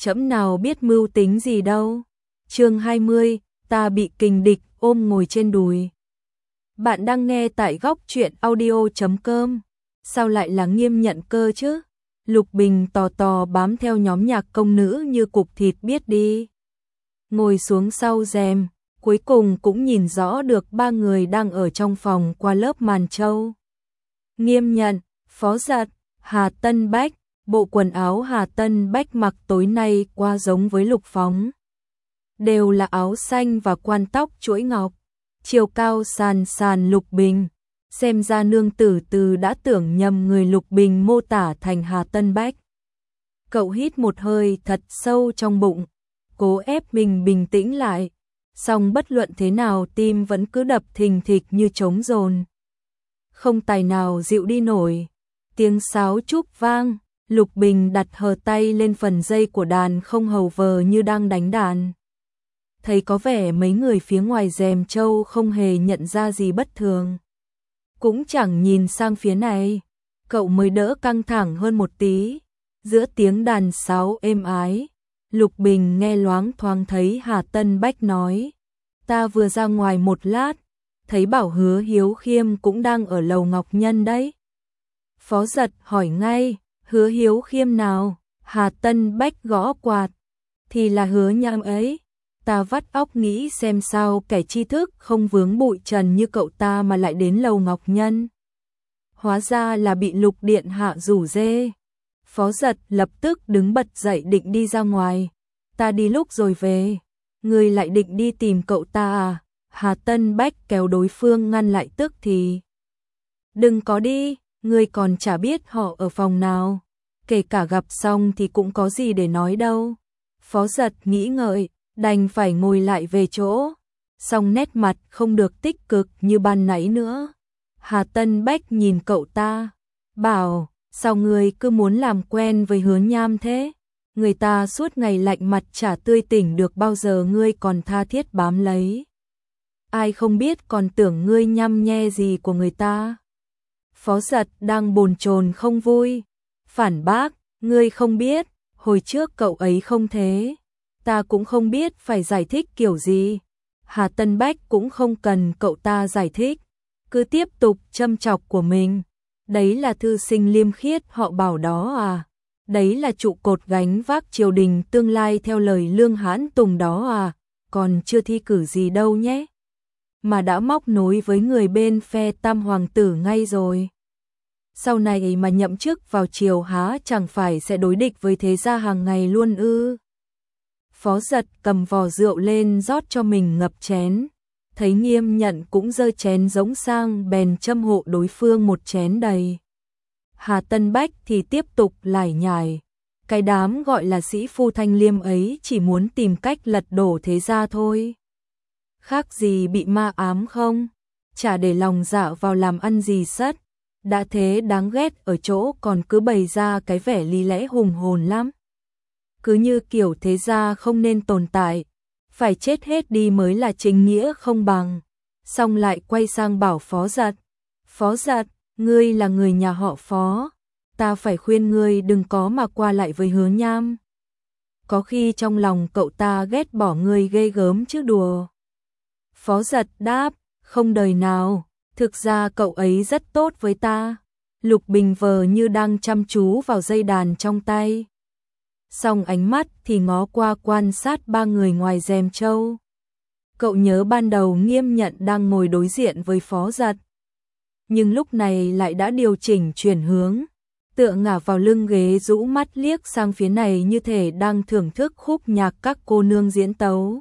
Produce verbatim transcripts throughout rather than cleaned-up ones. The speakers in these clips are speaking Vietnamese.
trẫm nào biết mưu tính gì đâu. Chương hai mươi, ta bị kình địch ôm ngồi trên đùi. Bạn đang nghe tại góc truyện audio chấm com. Sao lại là Nghiêm Nhận cơ chứ? Lục Bình tò tò bám theo nhóm nhạc công nữ như cục thịt biết đi. Ngồi xuống sau rèm, cuối cùng cũng nhìn rõ được ba người đang ở trong phòng qua lớp màn trâu. Nghiêm Nhận, Phó Giật, Hà Tân Bách. Bộ quần áo Hà Tân Bách mặc tối nay qua giống với Lục Phóng. Đều là áo xanh và quan tóc chuỗi ngọc. Chiều cao sàn sàn Lục Bình. Xem ra nương tử từ đã tưởng nhầm người Lục Bình mô tả thành Hà Tân Bách. Cậu hít một hơi thật sâu trong bụng, cố ép mình bình tĩnh lại. Song bất luận thế nào tim vẫn cứ đập thình thịch như trống dồn. Không tài nào dịu đi nổi. Tiếng sáo trúc vang. Lục Bình đặt hờ tay lên phần dây của đàn không hầu vờ như đang đánh đàn. Thấy có vẻ mấy người phía ngoài rèm trâu không hề nhận ra gì bất thường. Cũng chẳng nhìn sang phía này. Cậu mới đỡ căng thẳng hơn một tí. Giữa tiếng đàn sáo êm ái, Lục Bình nghe loáng thoáng thấy Hà Tân Bách nói. Ta vừa ra ngoài một lát, thấy bảo Hứa Hiếu Khiêm cũng đang ở lầu Ngọc Nhân đấy. Phó Giật hỏi ngay. Hứa Hiếu Khiêm nào? Hà Tân Bách gõ quạt. Thì là Hứa Nham ấy. Ta vắt óc nghĩ xem sao kẻ tri thức không vướng bụi trần như cậu ta mà lại đến lầu Ngọc Nhân. Hóa ra là bị Lục Điện Hạ rủ dê. Phó Giật lập tức đứng bật dậy định đi ra ngoài. Ta đi lúc rồi về. Người lại định đi tìm cậu ta à? Hà Tân Bách kéo đối phương ngăn lại tức thì. Đừng có đi. Ngươi còn chả biết họ ở phòng nào, kể cả gặp xong thì cũng có gì để nói đâu. Phó Giật nghĩ ngợi, đành phải ngồi lại về chỗ, song nét mặt không được tích cực như ban nãy nữa. Hà Tân Bách nhìn cậu ta, bảo, sao ngươi cứ muốn làm quen với Hứa Nham thế? Người ta suốt ngày lạnh mặt chả tươi tỉnh được bao giờ ngươi còn tha thiết bám lấy. Ai không biết còn tưởng ngươi nhăm nhe gì của người ta. Phó Giật đang bồn chồn không vui, phản bác, ngươi không biết, hồi trước cậu ấy không thế, ta cũng không biết phải giải thích kiểu gì. Hà Tân Bách cũng không cần cậu ta giải thích, cứ tiếp tục châm chọc của mình. Đấy là thư sinh liêm khiết họ bảo đó à, đấy là trụ cột gánh vác triều đình tương lai theo lời Lương Hãn Tùng đó à, còn chưa thi cử gì đâu nhé. Mà đã móc nối với người bên phe Tam Hoàng tử ngay rồi. Sau này mà nhậm chức vào triều há chẳng phải sẽ đối địch với thế gia hàng ngày luôn ư? Phó Giật cầm vò rượu lên rót cho mình ngập chén. Thấy Nghiêm Nhận cũng giơ chén giống sang bèn châm hộ đối phương một chén đầy. Hà Tân Bách thì tiếp tục lải nhải. Cái đám gọi là sĩ phu thanh liêm ấy chỉ muốn tìm cách lật đổ thế gia thôi. Khác gì bị ma ám không? Chả để lòng dạ vào làm ăn gì sất. Đã thế đáng ghét ở chỗ còn cứ bày ra cái vẻ lý lẽ hùng hồn lắm. Cứ như kiểu thế gia không nên tồn tại, phải chết hết đi mới là chính nghĩa không bằng. Xong lại quay sang bảo Phó Giật. Phó Giật, ngươi là người nhà họ Phó, ta phải khuyên ngươi đừng có mà qua lại với Hứa Nham. Có khi trong lòng cậu ta ghét bỏ ngươi ghê gớm chứ đùa. Phó Giật đáp, không đời nào. Thực ra cậu ấy rất tốt với ta. Lục Bình vờ như đang chăm chú vào dây đàn trong tay. Song ánh mắt thì ngó qua quan sát ba người ngoài rèm trâu. Cậu nhớ ban đầu Nghiêm Nhận đang ngồi đối diện với Phó Giật. Nhưng lúc này lại đã điều chỉnh chuyển hướng. Tựa ngả vào lưng ghế rũ mắt liếc sang phía này như thể đang thưởng thức khúc nhạc các cô nương diễn tấu.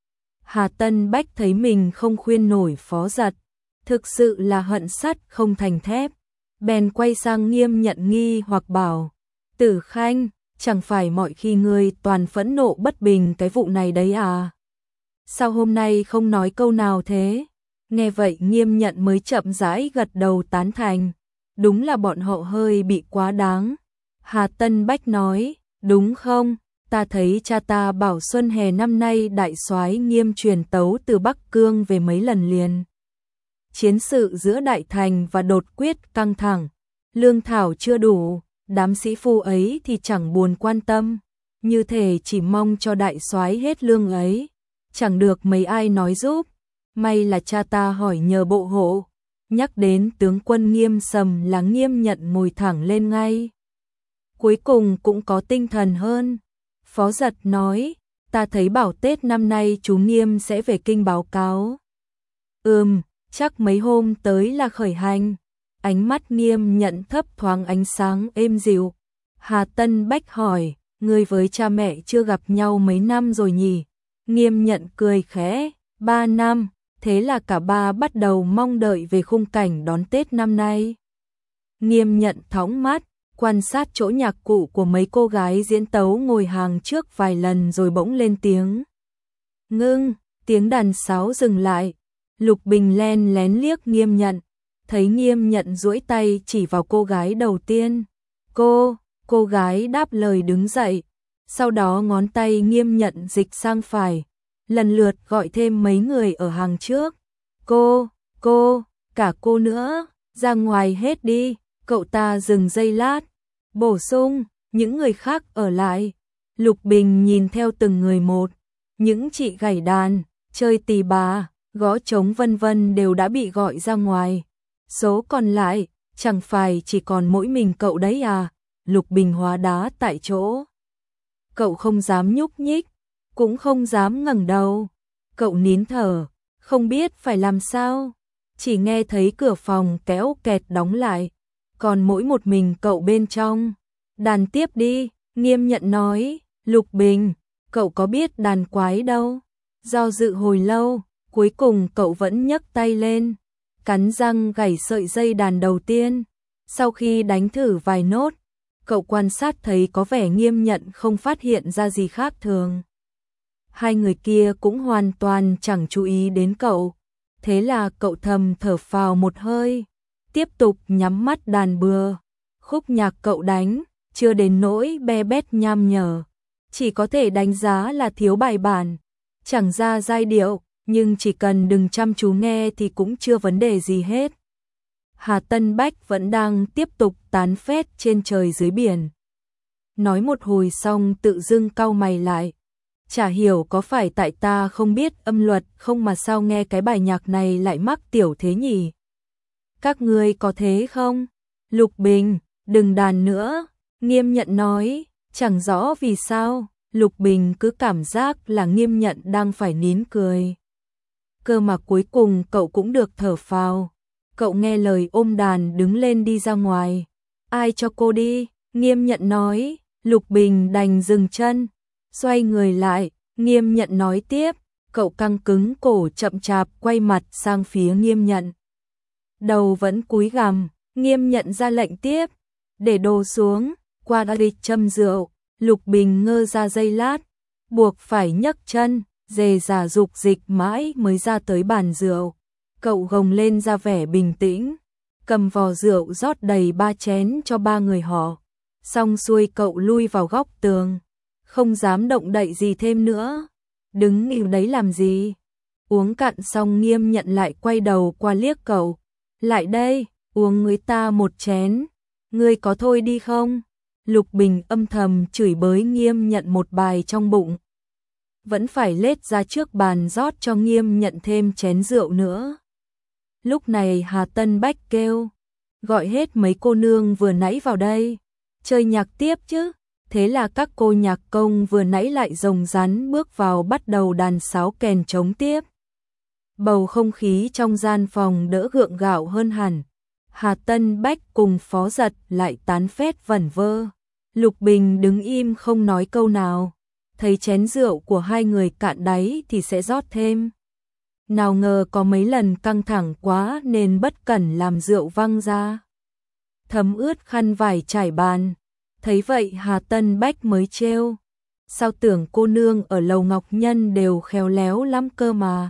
Hà Tân Bách thấy mình không khuyên nổi Phó Giật. Thực sự là hận sắt không thành thép. Bèn quay sang Nghiêm Nhận nghi hoặc bảo. Tử Khanh, chẳng phải mọi khi ngươi toàn phẫn nộ bất bình cái vụ này đấy à? Sao hôm nay không nói câu nào thế? Nghe vậy Nghiêm Nhận mới chậm rãi gật đầu tán thành. Đúng là bọn họ hơi bị quá đáng. Hà Tân Bách nói, đúng không? Ta thấy cha ta bảo xuân hè năm nay đại soái Nghiêm truyền tấu từ Bắc Cương về mấy lần liền. Chiến sự giữa Đại Thành và Đột Quyết căng thẳng, lương thảo chưa đủ, đám sĩ phu ấy thì chẳng buồn quan tâm, như thể chỉ mong cho đại soái hết lương ấy, chẳng được mấy ai nói giúp, may là cha ta hỏi nhờ bộ hộ, nhắc đến tướng quân Nghiêm Sầm là Nghiêm Nhận ngồi thẳng lên ngay. Cuối cùng cũng có tinh thần hơn. Phó Giật nói, ta thấy bảo Tết năm nay chú Nghiêm sẽ về kinh báo cáo. Ừm, chắc mấy hôm tới là khởi hành. Ánh mắt Nghiêm Nhận thấp thoáng ánh sáng êm dịu. Hà Tân Bách hỏi, ngươi với cha mẹ chưa gặp nhau mấy năm rồi nhỉ? Nghiêm Nhận cười khẽ, ba năm, thế là cả ba bắt đầu mong đợi về khung cảnh đón Tết năm nay. Nghiêm Nhận thõng mắt, quan sát chỗ nhạc cụ của mấy cô gái diễn tấu ngồi hàng trước vài lần rồi bỗng lên tiếng. Ngưng, tiếng đàn sáo dừng lại. Lục Bình len lén liếc Nghiêm Nhận, thấy Nghiêm Nhận duỗi tay chỉ vào cô gái đầu tiên. Cô, cô gái đáp lời đứng dậy, sau đó ngón tay Nghiêm Nhận dịch sang phải, lần lượt gọi thêm mấy người ở hàng trước. Cô, cô, cả cô nữa, ra ngoài hết đi. Cậu ta dừng giây lát, bổ sung, những người khác ở lại. Lục Bình nhìn theo từng người một, những chị gảy đàn, chơi tỳ bà, gõ trống vân vân đều đã bị gọi ra ngoài. Số còn lại, chẳng phải chỉ còn mỗi mình cậu đấy à? Lục Bình hóa đá tại chỗ. Cậu không dám nhúc nhích, cũng không dám ngẩng đầu. Cậu nín thở, không biết phải làm sao. Chỉ nghe thấy cửa phòng kéo kẹt đóng lại, còn mỗi một mình cậu bên trong. Đàn tiếp đi, Nghiêm Nhận nói. Lục Bình, cậu có biết đàn quái đâu. Do dự hồi lâu, cuối cùng cậu vẫn nhấc tay lên, cắn răng gảy sợi dây đàn đầu tiên. Sau khi đánh thử vài nốt, cậu quan sát thấy có vẻ Nghiêm Nhận không phát hiện ra gì khác thường. Hai người kia cũng hoàn toàn chẳng chú ý đến cậu, thế là cậu thầm thở phào một hơi, tiếp tục nhắm mắt đàn bừa. Khúc nhạc cậu đánh, chưa đến nỗi be bét nham nhở, chỉ có thể đánh giá là thiếu bài bản, chẳng ra giai điệu, nhưng chỉ cần đừng chăm chú nghe thì cũng chưa vấn đề gì hết. Hà Tân Bách vẫn đang tiếp tục tán phét trên trời dưới biển. Nói một hồi xong tự dưng cau mày lại. Chả hiểu có phải tại ta không biết âm luật không mà sao nghe cái bài nhạc này lại mắc tiểu thế nhỉ? Các ngươi có thế không? Lục Bình, đừng đàn nữa. Nghiêm Nhận nói, chẳng rõ vì sao, Lục Bình cứ cảm giác là Nghiêm Nhận đang phải nín cười. Cơ mà cuối cùng cậu cũng được thở phào. Cậu nghe lời ôm đàn đứng lên đi ra ngoài. Ai cho cô đi? Nghiêm Nhận nói. Lục Bình đành dừng chân, xoay người lại. Nghiêm Nhận nói tiếp. Cậu căng cứng cổ chậm chạp quay mặt sang phía Nghiêm Nhận. Đầu vẫn cúi gằm. Nghiêm Nhận ra lệnh tiếp. Để đồ xuống, qua đã địch châm rượu. Lục Bình ngơ ra giây lát, buộc phải nhấc chân, dề dà dục dịch mãi mới ra tới bàn rượu. Cậu gồng lên ra vẻ bình tĩnh, cầm vò rượu rót đầy ba chén cho ba người họ. Xong xuôi cậu lui vào góc tường, không dám động đậy gì thêm nữa. Đứng im đấy làm gì? Uống cạn xong Nghiêm Nhận lại quay đầu qua liếc cậu. Lại đây, uống người ta một chén. Ngươi có thôi đi không? Lục Bình âm thầm chửi bới Nghiêm Nhận một bài trong bụng. Vẫn phải lết ra trước bàn rót cho Nghiêm Nhận thêm chén rượu nữa. Lúc này Hà Tân Bách kêu, gọi hết mấy cô nương vừa nãy vào đây, chơi nhạc tiếp chứ. Thế là các cô nhạc công vừa nãy lại rồng rắn bước vào bắt đầu đàn sáo kèn trống tiếp. Bầu không khí trong gian phòng đỡ gượng gạo hơn hẳn. Hà Tân Bách cùng Phó Giật lại tán phét vẩn vơ. Lục Bình đứng im không nói câu nào. Thấy chén rượu của hai người cạn đáy thì sẽ rót thêm. Nào ngờ có mấy lần căng thẳng quá nên bất cẩn làm rượu văng ra, thấm ướt khăn vải trải bàn. Thấy vậy Hà Tân Bách mới trêu. Sao tưởng cô nương ở Lầu Ngọc Nhân đều khéo léo lắm cơ mà.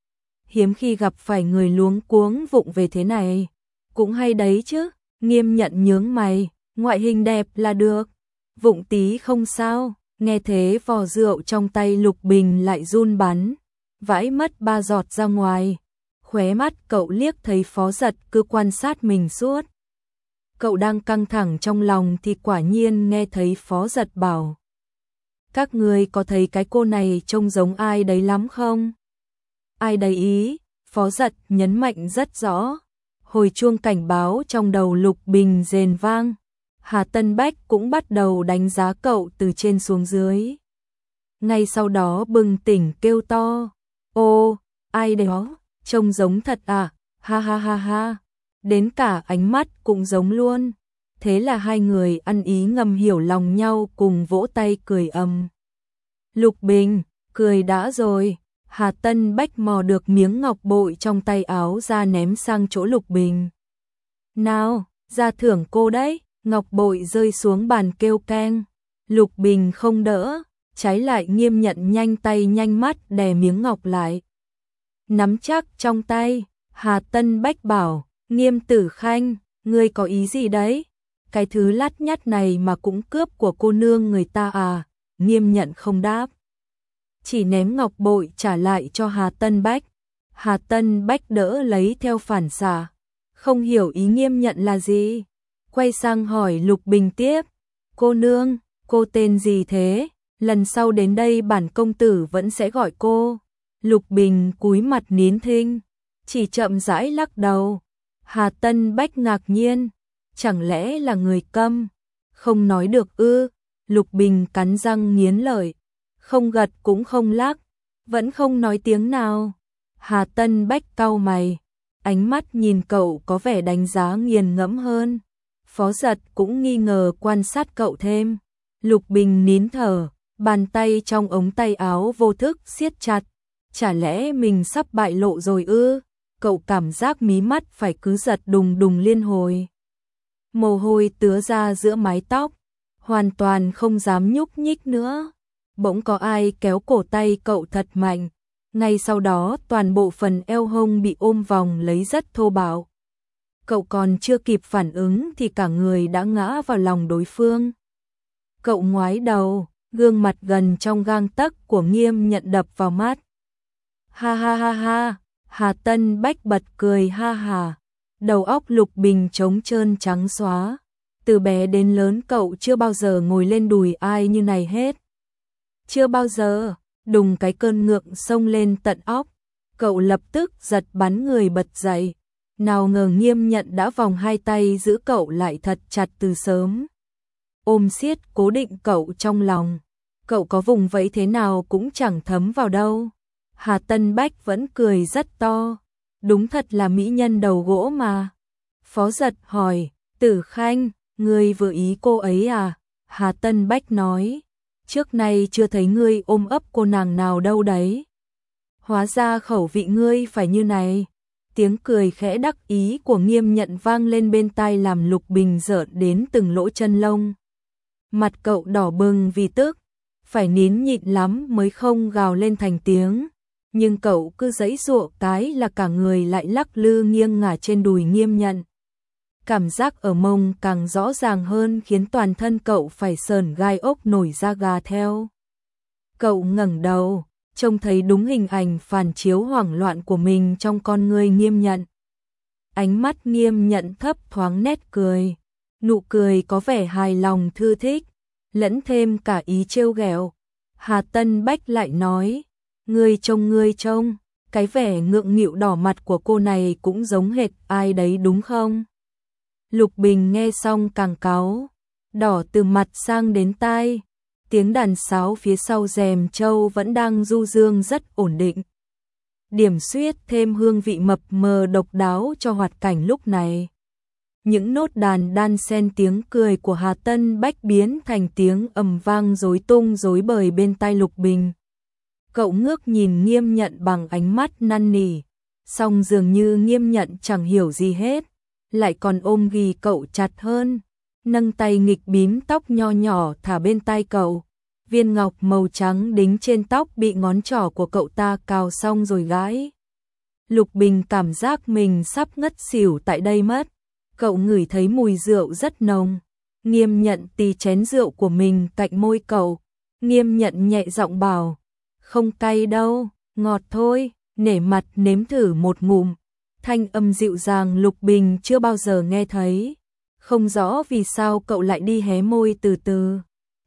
Hiếm khi gặp phải người luống cuống vụng về thế này. Cũng hay đấy chứ. Nghiêm Nhận nhướng mày. Ngoại hình đẹp là được, vụng tí không sao. Nghe thế vò rượu trong tay Lục Bình lại run bắn, vãi mất ba giọt ra ngoài. Khóe mắt cậu liếc thấy Phó Giật cứ quan sát mình suốt. Cậu đang căng thẳng trong lòng thì quả nhiên nghe thấy Phó Giật bảo. các ngươi có thấy cái cô này trông giống ai đấy lắm không? Ai đấy ý, Phó Giật nhấn mạnh rất rõ. Hồi chuông cảnh báo trong đầu Lục Bình rền vang. Hà Tân Bách cũng bắt đầu đánh giá cậu từ trên xuống dưới. Ngay sau đó bừng tỉnh kêu to. Ô, ai đó, trông giống thật à, ha ha ha ha. Đến cả ánh mắt cũng giống luôn. Thế là hai người ăn ý ngầm hiểu lòng nhau cùng vỗ tay cười ầm. Lục Bình, cười đã rồi. Hà Tân Bách mò được miếng ngọc bội trong tay áo ra ném sang chỗ Lục Bình. Nào, ra thưởng cô đấy. Ngọc bội rơi xuống bàn kêu keng. Lục Bình không đỡ, trái lại Nghiêm Nhận nhanh tay nhanh mắt đè miếng ngọc lại. Nắm chắc trong tay, Hà Tân Bách bảo, Nghiêm Tử Khanh, ngươi có ý gì đấy? Cái thứ lát nhát này mà cũng cướp của cô nương người ta à? Nghiêm Nhận không đáp, chỉ ném ngọc bội trả lại cho Hà Tân Bách. Hà Tân Bách đỡ lấy theo phản xạ, không hiểu ý Nghiêm Nhận là gì. Quay sang hỏi Lục Bình tiếp, cô nương, cô tên gì thế? Lần sau đến đây bản công tử vẫn sẽ gọi cô. Lục Bình cúi mặt nín thinh, chỉ chậm rãi lắc đầu. Hà Tân Bách ngạc nhiên, chẳng lẽ là người câm, không nói được ư? Lục Bình cắn răng nghiến lợi, không gật cũng không lắc, vẫn không nói tiếng nào. Hà Tân Bách cau mày, ánh mắt nhìn cậu có vẻ đánh giá nghiền ngẫm hơn. Phó Giật cũng nghi ngờ quan sát cậu thêm. Lục Bình nín thở, bàn tay trong ống tay áo vô thức siết chặt. Chả lẽ mình sắp bại lộ rồi ư? Cậu cảm giác mí mắt phải cứ giật đùng đùng liên hồi. Mồ hôi tứa ra giữa mái tóc, hoàn toàn không dám nhúc nhích nữa. Bỗng có ai kéo cổ tay cậu thật mạnh. Ngay sau đó toàn bộ phần eo hông bị ôm vòng lấy rất thô bạo. Cậu còn chưa kịp phản ứng thì cả người đã ngã vào lòng đối phương. Cậu ngoái đầu, gương mặt gần trong gang tấc của Nghiêm Nhận đập vào mắt. Ha ha ha ha, Hà Tân Bách bật cười ha hà. Đầu óc Lục Bình trống trơn trắng xóa. Từ bé đến lớn cậu chưa bao giờ ngồi lên đùi ai như này hết. Chưa bao giờ, đùng cái cơn ngượng xông lên tận óc. Cậu lập tức giật bắn người bật dậy. Nào ngờ Nghiêm Nhận đã vòng hai tay giữ cậu lại thật chặt từ sớm. Ôm siết cố định cậu trong lòng. Cậu có vùng vẫy thế nào cũng chẳng thấm vào đâu. Hà Tân Bách vẫn cười rất to. Đúng thật là mỹ nhân đầu gỗ mà. Phó Giật hỏi, Tử Khanh, ngươi vừa ý cô ấy à? Hà Tân Bách nói, trước nay chưa thấy ngươi ôm ấp cô nàng nào đâu đấy. Hóa ra khẩu vị ngươi phải như này. Tiếng cười khẽ đắc ý của Nghiêm Nhận vang lên bên tai làm Lục Bình rợn đến từng lỗ chân lông. Mặt cậu đỏ bừng vì tức, phải nín nhịn lắm mới không gào lên thành tiếng. Nhưng cậu cứ giãy giụa cái là cả người lại lắc lư nghiêng ngả trên đùi Nghiêm Nhận. Cảm giác ở mông càng rõ ràng hơn khiến toàn thân cậu phải sởn gai ốc nổi da gà theo. Cậu ngẩng đầu, trông thấy đúng hình ảnh phản chiếu hoảng loạn của mình trong con người Nghiêm Nhận. Ánh mắt Nghiêm Nhận thấp thoáng nét cười, nụ cười có vẻ hài lòng thư thích, lẫn thêm cả ý trêu ghẹo. Hà Tân Bách lại nói, ngươi trông ngươi trông, cái vẻ ngượng nghịu đỏ mặt của cô này cũng giống hệt ai đấy đúng không? Lục Bình nghe xong càng cáu, đỏ từ mặt sang đến tai. Tiếng đàn sáo phía sau rèm châu vẫn đang du dương rất ổn định. Điểm xuyết thêm hương vị mập mờ độc đáo cho hoạt cảnh lúc này. Những nốt đàn đan xen tiếng cười của Hà Tân Bách biến thành tiếng ầm vang rối tung rối bời bên tai Lục Bình. Cậu ngước nhìn Nghiêm Nhận bằng ánh mắt năn nỉ, song dường như Nghiêm Nhận chẳng hiểu gì hết, lại còn ôm ghì cậu chặt hơn. Nâng tay nghịch bím tóc nho nhỏ thả bên tai cậu. Viên ngọc màu trắng đính trên tóc bị ngón trỏ của cậu ta cào xong rồi gãi. Lục Bình cảm giác mình sắp ngất xỉu tại đây mất. Cậu ngửi thấy mùi rượu rất nồng. Nghiêm Nhận tì chén rượu của mình cạnh môi cậu. Nghiêm Nhận nhẹ giọng bảo, không cay đâu, ngọt thôi, nể mặt nếm thử một ngụm. Thanh âm dịu dàng Lục Bình chưa bao giờ nghe thấy. Không rõ vì sao cậu lại đi hé môi từ từ.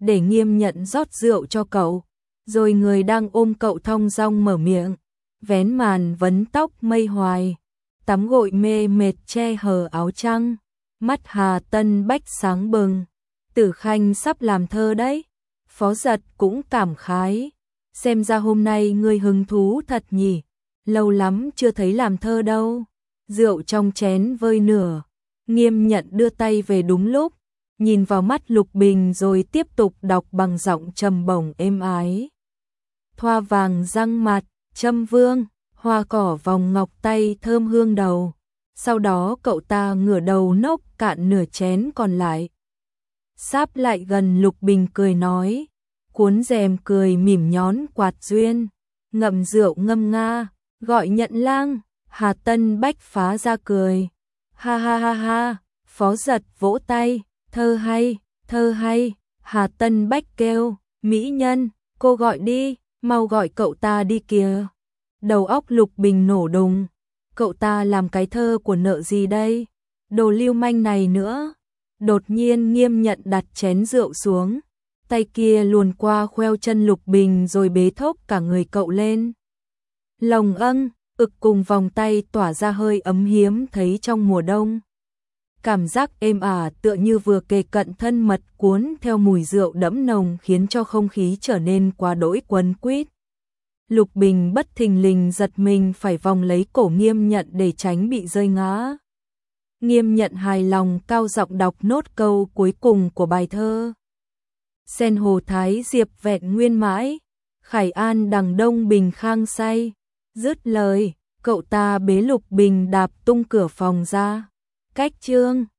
để Nghiêm Nhận rót rượu cho cậu, rồi người đang ôm cậu thong dong mở miệng, vén màn vấn tóc mây hoài, tắm gội mê mệt che hở áo trăng, mắt Hà Tân Bách sáng bừng, Tử Khanh sắp làm thơ đấy. Phó Giật cũng cảm khái, xem ra hôm nay ngươi hứng thú thật nhỉ, lâu lắm chưa thấy làm thơ đâu. Rượu trong chén vơi nửa, Nghiêm Nhận đưa tay về đúng lúc, nhìn vào mắt Lục Bình rồi tiếp tục đọc bằng giọng trầm bổng êm ái. Thoa vàng răng mặt, châm vương, hoa cỏ vòng ngọc tay thơm hương đầu. Sau đó cậu ta ngửa đầu nốc cạn nửa chén còn lại. Sáp lại gần Lục Bình cười nói, cuốn rèm cười mỉm nhón quạt duyên, ngậm rượu ngâm nga, gọi Nhận lang. Hà Tân Bách phá ra cười, ha ha ha ha. Phó Giật vỗ tay, thơ hay, thơ hay. Hà Tân Bách kêu, mỹ nhân, cô gọi đi, mau gọi cậu ta đi kìa. Đầu óc Lục Bình nổ đùng, cậu ta làm cái thơ của nợ gì đây, đồ lưu manh này nữa. Đột nhiên Nghiêm Nhận đặt chén rượu xuống, tay kia luồn qua khoeo chân Lục Bình rồi bế thốc cả người cậu lên. Lồng âng, ực cùng vòng tay tỏa ra hơi ấm hiếm thấy trong mùa đông. Cảm giác êm ả tựa như vừa kề cận thân mật cuốn theo mùi rượu đẫm nồng khiến cho không khí trở nên quá đỗi quấn quýt. Lục Bình bất thình lình giật mình phải vòng lấy cổ Nghiêm Nhận để tránh bị rơi ngã. Nghiêm Nhận hài lòng cao giọng đọc nốt câu cuối cùng của bài thơ. Sen hồ thái diệp vẹn nguyên mãi, Khải An đằng đông bình khang say. Dứt lời, cậu ta bế Lục Bình đạp tung cửa phòng ra. Cách chương